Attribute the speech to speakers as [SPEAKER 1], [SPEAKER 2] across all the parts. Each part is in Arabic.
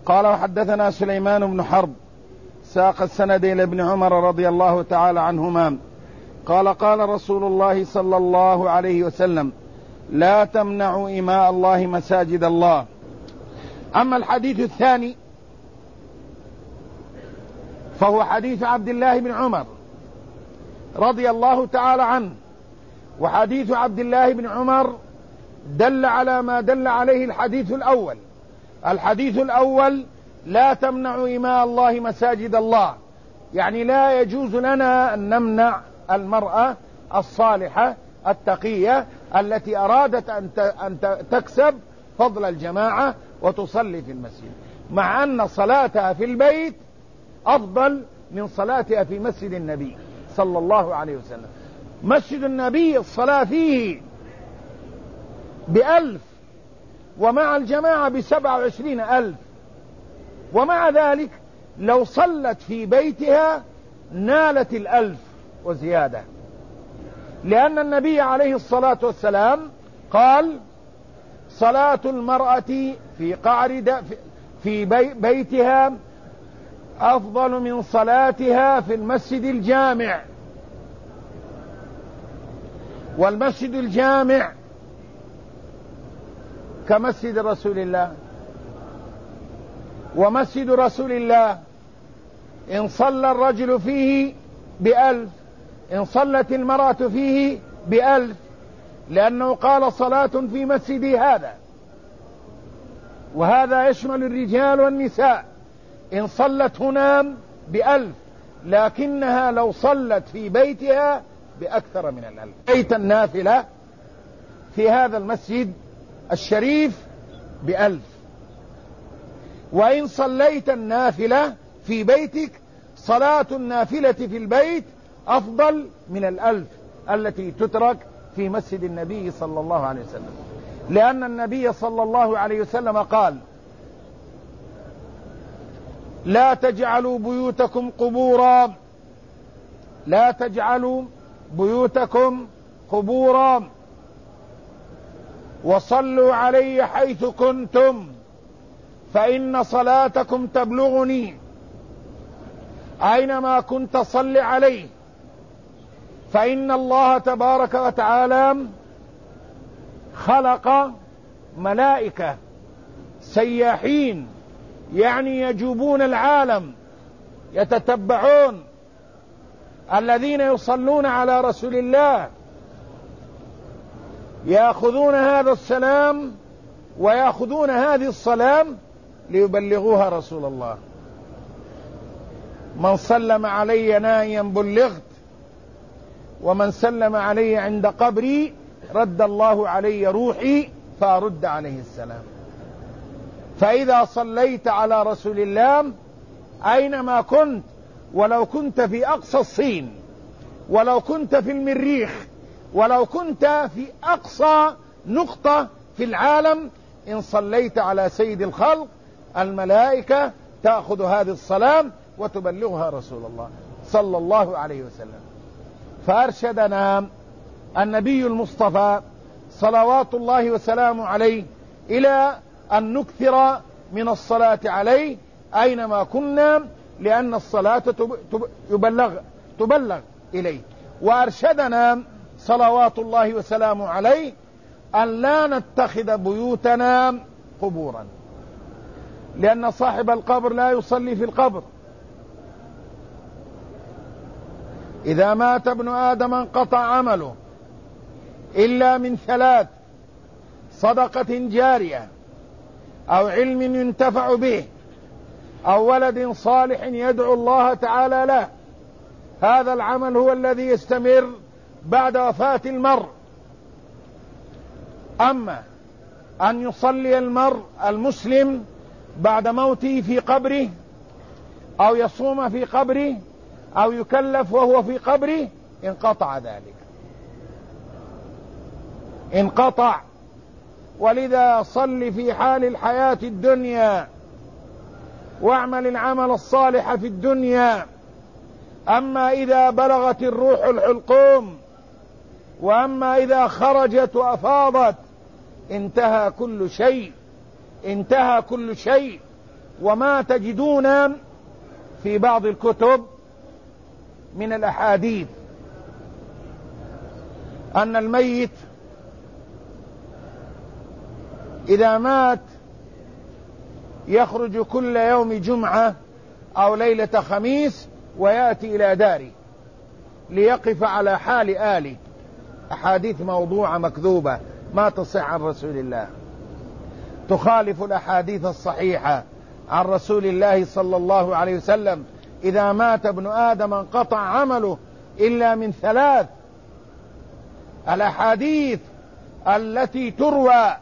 [SPEAKER 1] قال وحدثنا سليمان بن حرب ساق السند إلى ابن عمر رضي الله تعالى عنهما قال قال رسول الله صلى الله عليه وسلم لا تمنعوا إماء الله مساجد الله. أما الحديث الثاني فهو حديث عبد الله بن عمر رضي الله تعالى عنه، وحديث عبد الله بن عمر دل على ما دل عليه الحديث الأول. الحديث الأول لا تمنعوا إماء الله مساجد الله، يعني لا يجوز لنا أن نمنع المرأة الصالحة التقية التي أرادت أن تكسب فضل الجماعة وتصلي في المسجد، مع أن صلاتها في البيت أفضل من صلاتها في مسجد النبي صلى الله عليه وسلم. مسجد النبي الصلاة فيه ب1000 ومع الجماعة ب27,000، ومع ذلك لو صلت في بيتها نالت 1000 وزيادة، لأن النبي عليه الصلاة والسلام قال صلاة المرأة في بيتها أفضل من صلاتها في المسجد الجامع، والمسجد الجامع كمسجد رسول الله. ومسجد رسول الله إن صلى الرجل فيه ب1000 إن صلت المرأة فيه ب1000، لأنه قال صلاة في مسجدي هذا، وهذا يشمل الرجال والنساء. إن صلت هنا ب1000، لكنها لو صلت في بيتها بأكثر من 1000. بيت النافلة في هذا المسجد الشريف ب1000، وإن صليت النافلة في بيتك صلاة النافلة في البيت أفضل من 1000 التي تترك في مسجد النبي صلى الله عليه وسلم، لأن النبي صلى الله عليه وسلم قال لا تجعلوا بيوتكم قبورا، لا تجعلوا بيوتكم قبورا، وصلوا علي حيث كنتم فإن صلاتكم تبلغني، أينما كنت صل عليه، فإن الله تبارك وتعالى خلق ملائكة سياحين، يعني يجوبون العالم يتتبعون الذين يصلون على رسول الله، يأخذون هذا السلام ويأخذون هذه الصلاة ليبلغوها رسول الله. من سلم علي نائيا بلغت، ومن سلم علي عند قبري رد الله علي روحي فأرد عليه السلام. فإذا صليت على رسول الله أينما كنت، ولو كنت في أقصى الصين، ولو كنت في المريخ، ولو كنت في أقصى نقطة في العالم، إن صليت على سيد الخلق الملائكة تأخذ هذه الصلاة وتبلغها رسول الله صلى الله عليه وسلم. فأرشدنا النبي المصطفى صلوات الله وسلامه عليه إلى أن نكثر من الصلاة عليه أينما كنا، لأن الصلاة تبلغ إليه. وأرشدنا صلوات الله وسلامه عليه أن لا نتخذ بيوتنا قبورا، لأن صاحب القبر لا يصلي في القبر. إذا مات ابن آدم انقطع عمله إلا من 3: صدقة جارية، أو علم ينتفع به، أو ولد صالح يدعو الله تعالى له. هذا العمل هو الذي يستمر بعد وفاة المرء. أما أن يصلي المرء المسلم بعد موته في قبره، أو يصوم في قبره، أو يكلف وهو في قبره، انقطع ذلك، انقطع. ولذا صل في حال الحياة الدنيا، واعمل العمل الصالح في الدنيا. أما إذا بلغت الروح الحلقوم، وأما إذا خرجت وأفاضت، انتهى كل شيء، انتهى كل شيء. وما تجدون في بعض الكتب من الأحاديث أن الميت إذا مات يخرج كل يوم جمعة أو ليلة خميس ويأتي إلى داره ليقف على حال آله. أحاديث موضوعة مكذوبة ما تصح عن رسول الله، تخالف الأحاديث الصحيحة عن رسول الله صلى الله عليه وسلم: إذا مات ابن آدم انقطع عمله إلا من ثلاث. الأحاديث التي تروى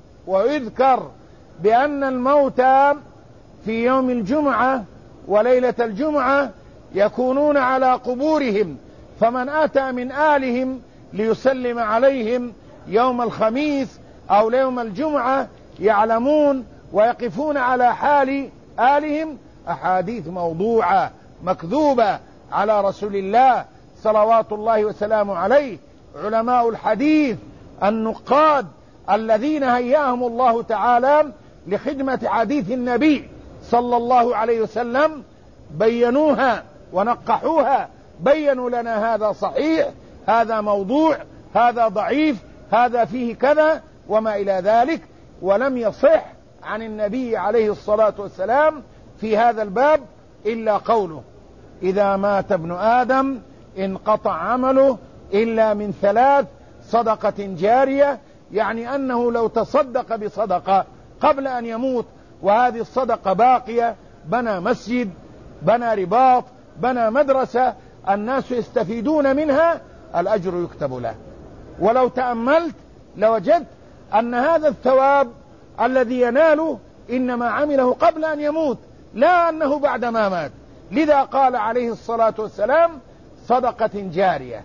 [SPEAKER 1] ويذكر بأن الموتى في يوم الجمعة وليلة الجمعة يكونون على قبورهم، فمن أتى من آلهم ليسلم عليهم يوم الخميس أو يوم الجمعة يعلمون ويقفون على حال آلهم. أحاديث موضوعة مكذوبة على رسول الله صلوات الله وسلامه عليه. علماء الحديث النقاد الذين هيأهم الله تعالى لخدمة حديث النبي صلى الله عليه وسلم بينوها ونقحوها، بينوا لنا هذا صحيح، هذا موضوع، هذا ضعيف، هذا فيه كذا وما إلى ذلك. ولم يصح عن النبي عليه الصلاة والسلام في هذا الباب إلا قوله: إذا مات ابن آدم انقطع عمله إلا من ثلاث: صدقة جارية، يعني أنه لو تصدق بصدقة قبل أن يموت وهذه الصدقة باقية، بنى مسجد، بنى رباط، بنى مدرسة، الناس يستفيدون منها، الأجر يكتب له. ولو تأملت لوجدت أن هذا الثواب الذي يناله إنما عمله قبل أن يموت، لا أنه بعدما مات. لذا قال عليه الصلاة والسلام: صدقة جارية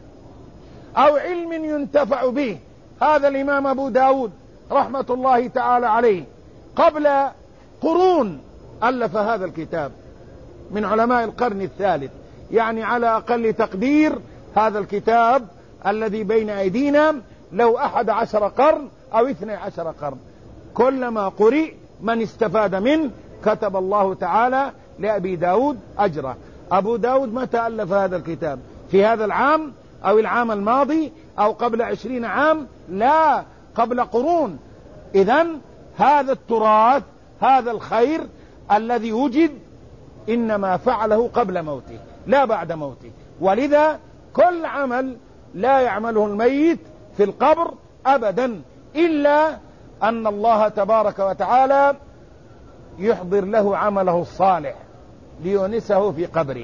[SPEAKER 1] أو علم ينتفع به. هذا الإمام أبو داود رحمة الله تعالى عليه قبل قرون ألف هذا الكتاب، من علماء القرن الثالث، يعني على أقل تقدير هذا الكتاب الذي بين أيدينا لو 11 قرن أو 12 قرن. كلما قرئ من استفاد منه كتب الله تعالى لأبي داود أجره. أبو داود متى ألف هذا الكتاب؟ في هذا العام أو العام الماضي أو قبل 20 عام؟ لا، قبل قرون. إذن هذا التراث، هذا الخير الذي وجد إنما فعله قبل موته لا بعد موته. ولذا كل عمل لا يعمله الميت في القبر أبدا إلا أن الله تبارك وتعالى يحضر له عمله الصالح ليونسه في قبره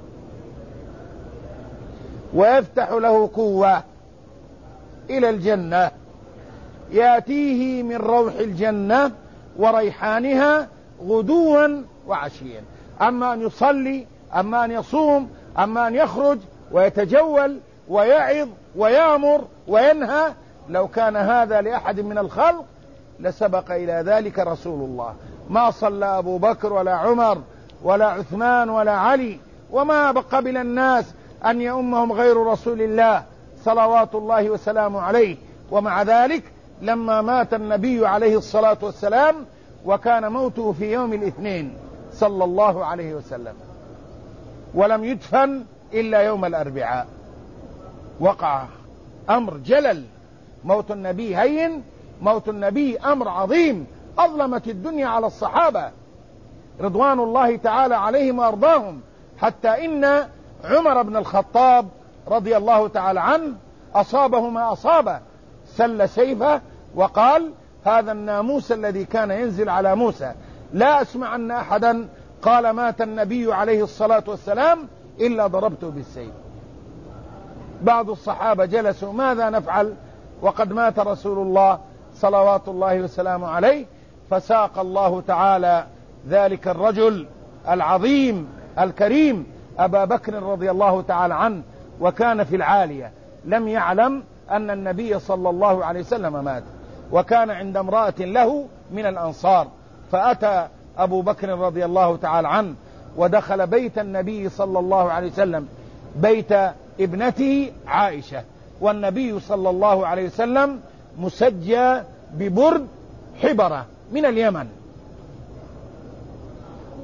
[SPEAKER 1] ويفتح له قوة إلى الجنة، يأتيه من روح الجنة وريحانها غدوا وعشيا. أما أن يصلي، أما أن يصوم، أما أن يخرج ويتجول ويعظ ويأمر وينهى، لو كان هذا لأحد من الخلق لسبق إلى ذلك رسول الله. ما صلى أبو بكر ولا عمر ولا عثمان ولا علي، وما قبل الناس أن يؤمهم غير رسول الله صلوات الله وسلامه عليه. ومع ذلك لما مات النبي عليه الصلاة والسلام وكان موته في يوم الاثنين صلى الله عليه وسلم ولم يدفن إلا يوم الأربعاء، وقع أمر جلل. موت النبي هين، موت النبي أمر عظيم. أظلمت الدنيا على الصحابة رضوان الله تعالى عليهم وأرضاهم، حتى إن عمر بن الخطاب رضي الله تعالى عنه أصابه ما أصابه، سل سيفه وقال: هذا الناموس الذي كان ينزل على موسى، لا أسمع أن أحدا قال مات النبي عليه الصلاة والسلام إلا ضربته بالسيف. بعض الصحابة جلسوا: ماذا نفعل وقد مات رسول الله صلوات الله وسلامه عليه؟ فساق الله تعالى ذلك الرجل العظيم الكريم أبا بكر رضي الله تعالى عنه، وكان في العالية، لم يعلم أن النبي صلى الله عليه وسلم مات، وكان عند امرأة له من الأنصار، فأتى أبو بكر رضي الله تعالى عنه ودخل بيت النبي صلى الله عليه وسلم، بيت ابنته عائشة، والنبي صلى الله عليه وسلم مسجى ببرد حبرة من اليمن،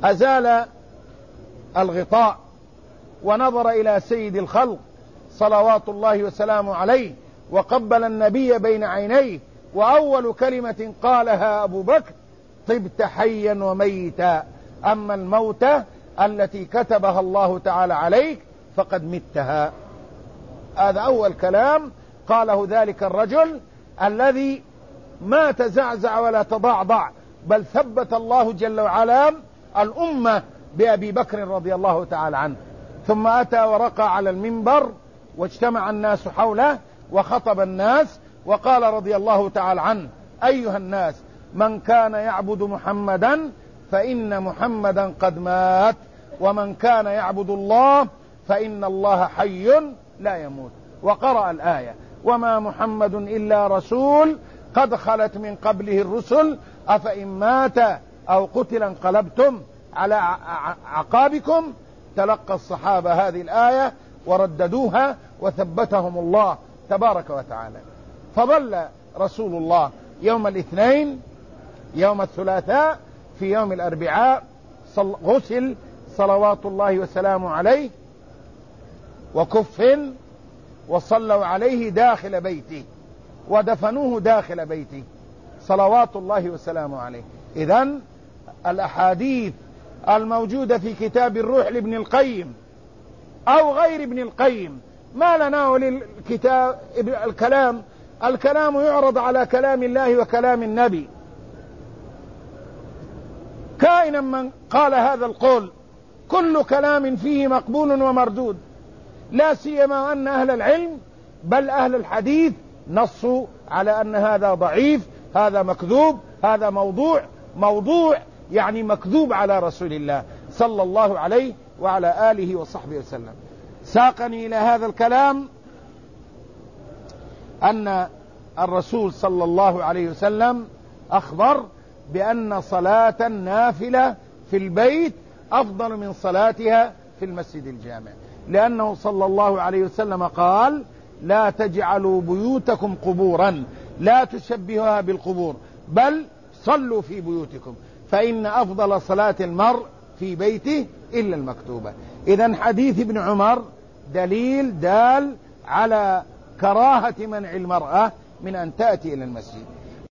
[SPEAKER 1] أزال الغطاء ونظر إلى سيد الخلق صلوات الله وسلامه عليه وقبل النبي بين عينيه، وأول كلمة قالها أبو بكر: طبت حيا وميتا، أما الموتى التي كتبها الله تعالى عليك فقد متها. هذا أول كلام قاله ذلك الرجل الذي ما تزعزع ولا تضعضع، بل ثبت الله جل وعلا الأمة بأبي بكر رضي الله تعالى عنه. ثم أتى ورقى على المنبر واجتمع الناس حوله وخطب الناس وقال رضي الله تعالى عنه: أيها الناس، من كان يعبد محمدا فإن محمدا قد مات، ومن كان يعبد الله فإن الله حي لا يموت. وقرأ الآية: وما محمد إلا رسول قد خلت من قبله الرسل أفإن مات أو قتل انقلبتم على عقابكم. تلقى الصحابة هذه الآية ورددوها وثبتهم الله تبارك وتعالى. فظل رسول الله يوم الاثنين، يوم الثلاثاء، في يوم الأربعاء غسل صلوات الله وسلامه عليه وكفن، وصلوا عليه داخل بيته ودفنوه داخل بيته صلوات الله وسلامه عليه. إذن الأحاديث الموجودة في كتاب الروح لابن القيم أو غير ابن القيم ما لنا وللكتاب الكلام يعرض على كلام الله وكلام النبي، كائنا من قال هذا القول كل كلام فيه مقبول ومردود، لا سيما أن أهل العلم بل أهل الحديث نصوا على أن هذا ضعيف، هذا مكذوب، هذا موضوع يعني مكذوب على رسول الله صلى الله عليه وعلى آله وصحبه وسلم. ساقني إلى هذا الكلام أن الرسول صلى الله عليه وسلم أخبر بأن صلاة النافلة في البيت أفضل من صلاتها في المسجد الجامع، لأنه صلى الله عليه وسلم قال: لا تجعلوا بيوتكم قبورا، لا تشبهها بالقبور، بل صلوا في بيوتكم، فإن أفضل صلاة المرء في بيته إلا المكتوبة. إذن حديث ابن عمر دليل دال على كراهة منع المرأة من أن تأتي إلى المسجد.